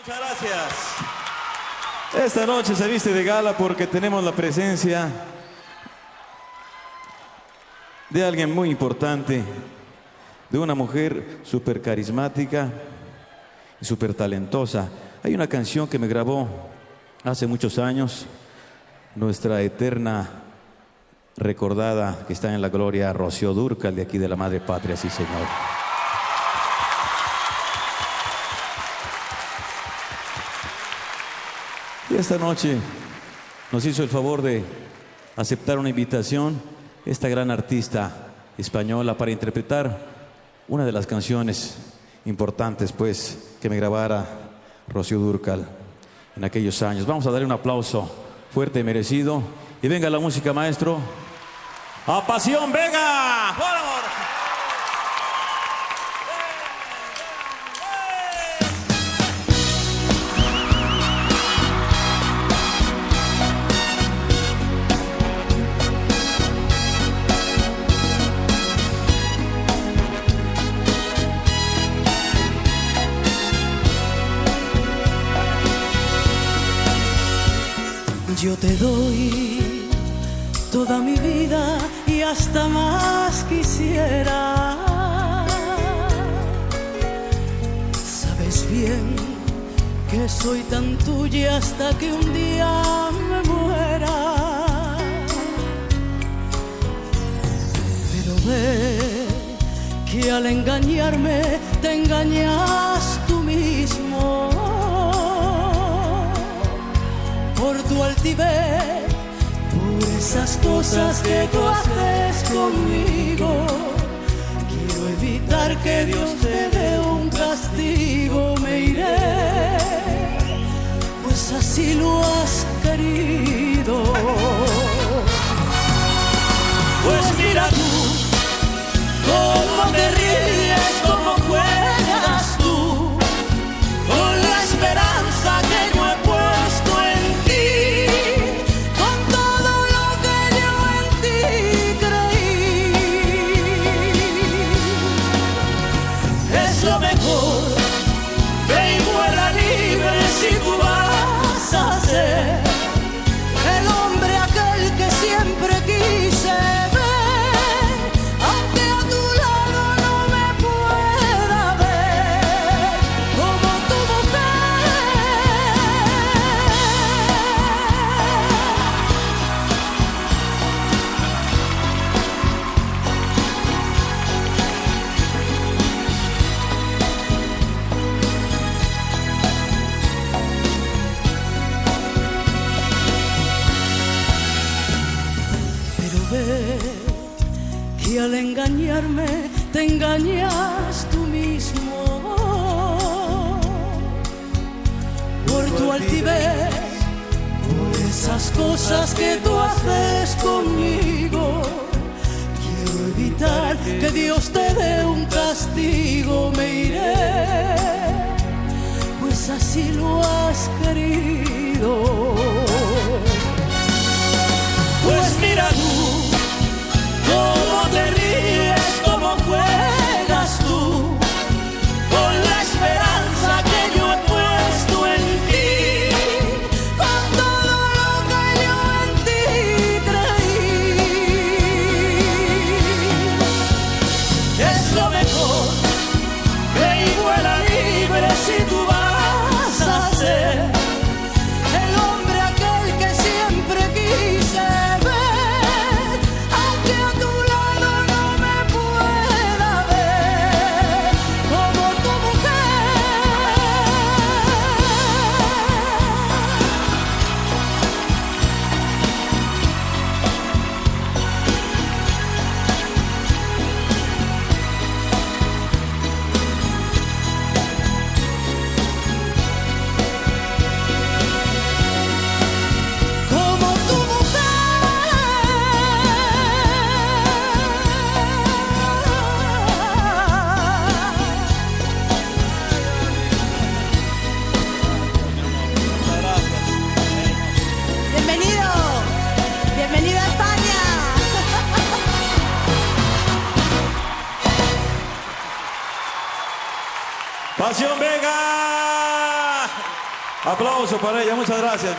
Muchas gracias. Esta noche se viste de gala porque tenemos la presencia de alguien muy importante, de una mujer súper carismática y súper talentosa. Hay una canción que me grabó hace muchos años, nuestra eterna recordada, que está en la gloria, Rocío Dúrcal, de aquí de la Madre Patria, sí señor. Y esta noche nos hizo el favor de aceptar una invitación esta gran artista española para interpretar una de las canciones importantes, pues, que me grabara Rocío Dúrcal en aquellos años. Vamos a darle un aplauso fuerte y merecido. Y venga la música, maestro. ¡A pasión, venga! ¡Por favor! Yo te doy toda mi vida y hasta más quisiera. Sabes bien que soy tan tuya hasta que un día me muera. Pero ve que al engañarme te engañas tú mismo. Por tu altivez, por esas cosas que tú haces conmigo, quiero evitar que Dios te dé un castigo. Me iré, pues así lo has querido. Pues mira tú, cómo te ríes, cómo juegas tú, con la esperanza que yo he puesto en el hombre aquel que siempre quise ver, aunque a tu lado no me pueda ver como tu que al engañarme te engañas tú mismo. Por tu altivez, por esas cosas que tú haces conmigo, quiero evitar que Dios te dé un castigo. Me iré, pues así lo has querido. Pues mira tú, cómo te ríes, cómo juegas tú, con la esperanza que yo he puesto en ti, con todo lo que yo en ti creí. Es lo mejor, ve y vuela libre si tú vas a ser el hombre aquel que siempre quise. ¡Pasión, venga! Aplauso para ella, muchas gracias.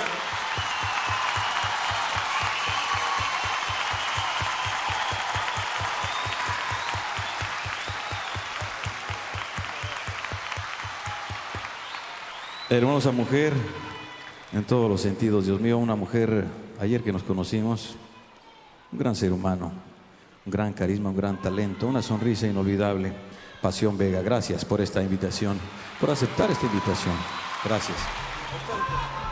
Hermosa mujer, en todos los sentidos, Dios mío, una mujer, ayer que nos conocimos, un gran ser humano, un gran carisma, un gran talento, una sonrisa inolvidable. Pasión Vega, gracias por esta invitación, por aceptar esta invitación. Gracias.